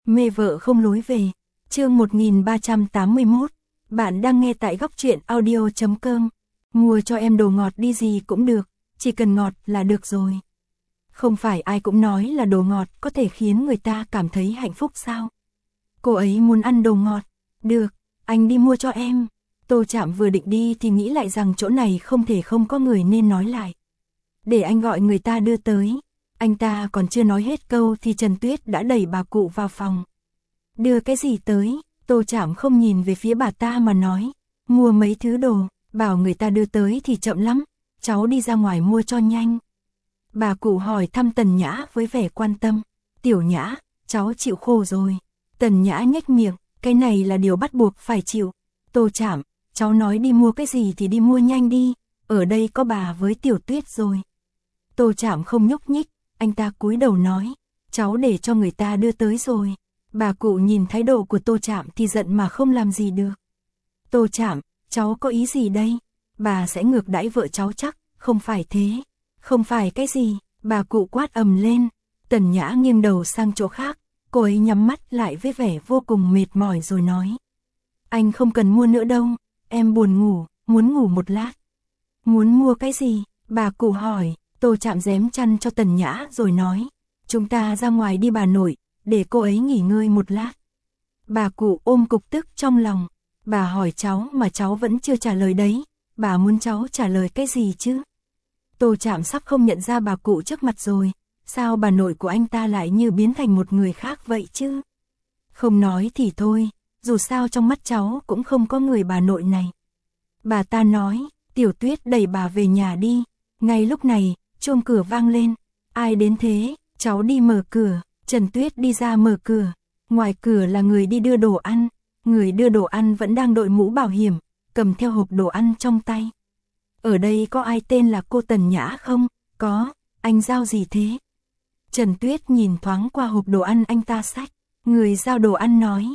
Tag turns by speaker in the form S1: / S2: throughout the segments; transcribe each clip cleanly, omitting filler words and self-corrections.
S1: Mê vợ không lối về. Chương 1381. Bạn đang nghe tại góc truyện audio.com. Mua cho em đồ ngọt đi, gì cũng được, chỉ cần ngọt là được rồi. Không phải ai cũng nói là đồ ngọt có thể khiến người ta cảm thấy hạnh phúc sao? Cô ấy muốn ăn đồ ngọt. Được, anh đi mua cho em. Tô Trạm vừa định đi thì nghĩ lại rằng chỗ này không thể không có người nên nói lại. Để anh gọi người ta đưa tới. Anh ta còn chưa nói hết câu thì Trần Tuyết đã đẩy bà cụ vào phòng. Đưa cái gì tới? Tô Trạm không nhìn về phía bà ta mà nói. Mua mấy thứ đồ, bảo người ta đưa tới thì chậm lắm, cháu đi ra ngoài mua cho nhanh. Bà cụ hỏi thăm Tần Nhã với vẻ quan tâm. Tiểu Nhã, cháu chịu khổ rồi. Tần Nhã nhếch miệng, cái này là điều bắt buộc phải chịu. Tô Trạm, cháu nói đi mua cái gì thì đi mua nhanh đi, ở đây có bà với Tiểu Tuyết rồi. Tô Trạm không nhúc nhích, anh ta cúi đầu nói, cháu để cho người ta đưa tới rồi. Bà cụ nhìn thái độ của Tô Trạm thì giận mà không làm gì được. Tô Trạm, cháu có ý gì đây? Bà sẽ ngược đãi vợ cháu chắc, không phải thế. Không phải cái gì, bà cụ quát ầm lên. Tần Nhã nghiêng đầu sang chỗ khác, cô ấy nhắm mắt lại với vẻ vô cùng mệt mỏi rồi nói. Anh không cần mua nữa đâu, em buồn ngủ, muốn ngủ một lát. Muốn mua cái gì? Bà cụ hỏi. Tô Trạm rém chăn cho Tần Nhã rồi nói. Chúng ta ra ngoài đi bà nội, để cô ấy nghỉ ngơi một lát. Bà cụ ôm cục tức trong lòng. Bà hỏi cháu mà cháu vẫn chưa trả lời đấy. Bà muốn cháu trả lời cái gì chứ? Tô Trạm sắp không nhận ra bà cụ trước mặt rồi. Sao bà nội của anh ta lại như biến thành một người khác vậy chứ? Không nói thì thôi, dù sao trong mắt cháu cũng không có người bà nội này. Bà ta nói, Tiểu Tuyết đẩy bà về nhà đi. Ngay lúc này, chuông cửa vang lên. Ai đến thế? Cháu đi mở cửa. Trần Tuyết đi ra mở cửa. Ngoài cửa là người đi đưa đồ ăn. Người đưa đồ ăn vẫn đang đội mũ bảo hiểm, cầm theo hộp đồ ăn trong tay. Ở đây có ai tên là cô Tần Nhã không? Có. Anh giao gì thế? Trần Tuyết nhìn thoáng qua hộp đồ ăn anh ta xách. Người giao đồ ăn nói.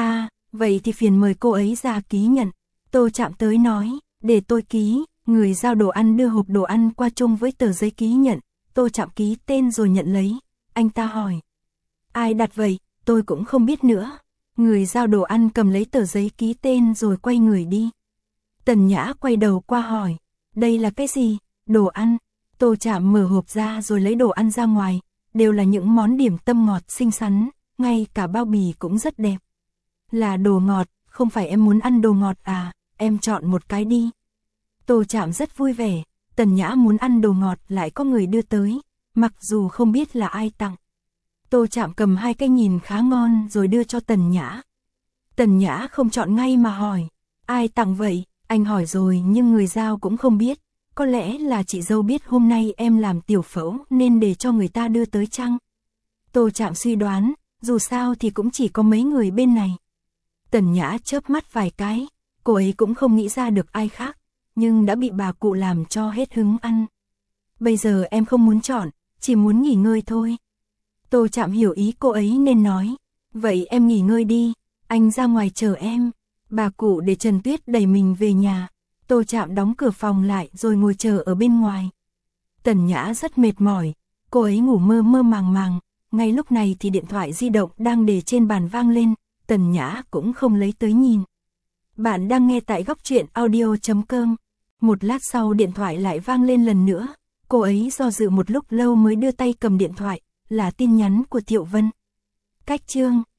S1: Vậy thì phiền mời cô ấy ra ký nhận. Tô Trạm tới nói, để tôi ký. Người giao đồ ăn đưa hộp đồ ăn qua chung với tờ giấy ký nhận. Tô Trạm ký tên rồi nhận lấy. Anh ta hỏi. Ai đặt vậy? Tôi cũng không biết nữa. Người giao đồ ăn cầm lấy tờ giấy ký tên rồi quay người đi. Tần Nhã quay đầu qua hỏi. Đây là cái gì? Đồ ăn. Tô Trạm mở hộp ra rồi lấy đồ ăn ra ngoài. Đều là những món điểm tâm ngọt xinh xắn. Ngay cả bao bì cũng rất đẹp. Là đồ ngọt, không phải em muốn ăn đồ ngọt à? Em chọn một cái đi. Tô Trạm rất vui vẻ. Tần Nhã muốn ăn đồ ngọt lại có người đưa tới. Mặc dù không biết là ai tặng. Tô Trạm cầm hai cái nhìn khá ngon rồi đưa cho Tần Nhã. Tần Nhã không chọn ngay mà hỏi. Ai tặng vậy? Anh hỏi rồi nhưng người giao cũng không biết. Có lẽ là chị dâu biết hôm nay em làm tiểu phẫu nên để cho người ta đưa tới chăng? Tô Trạm suy đoán, dù sao thì cũng chỉ có mấy người bên này. Tần Nhã chớp mắt vài cái, cô ấy cũng không nghĩ ra được ai khác, nhưng đã bị bà cụ làm cho hết hứng ăn. Bây giờ em không muốn chọn, chỉ muốn nghỉ ngơi thôi. Tô Trạm hiểu ý cô ấy nên nói, vậy em nghỉ ngơi đi, anh ra ngoài chờ em. Bà cụ để Trần Tuyết đẩy mình về nhà. Tô Trạm đóng cửa phòng lại rồi ngồi chờ ở bên ngoài. Tần Nhã rất mệt mỏi, cô ấy ngủ mơ mơ màng màng. Ngay lúc này thì điện thoại di động đang để trên bàn vang lên. Tần Nhã cũng không lấy tới nhìn. Bạn đang nghe tại góc truyện audio.com. Một lát sau điện thoại lại vang lên lần nữa. Cô ấy do dự một lúc lâu mới đưa tay cầm điện thoại. Là tin nhắn của Thiệu Vân. Cách chương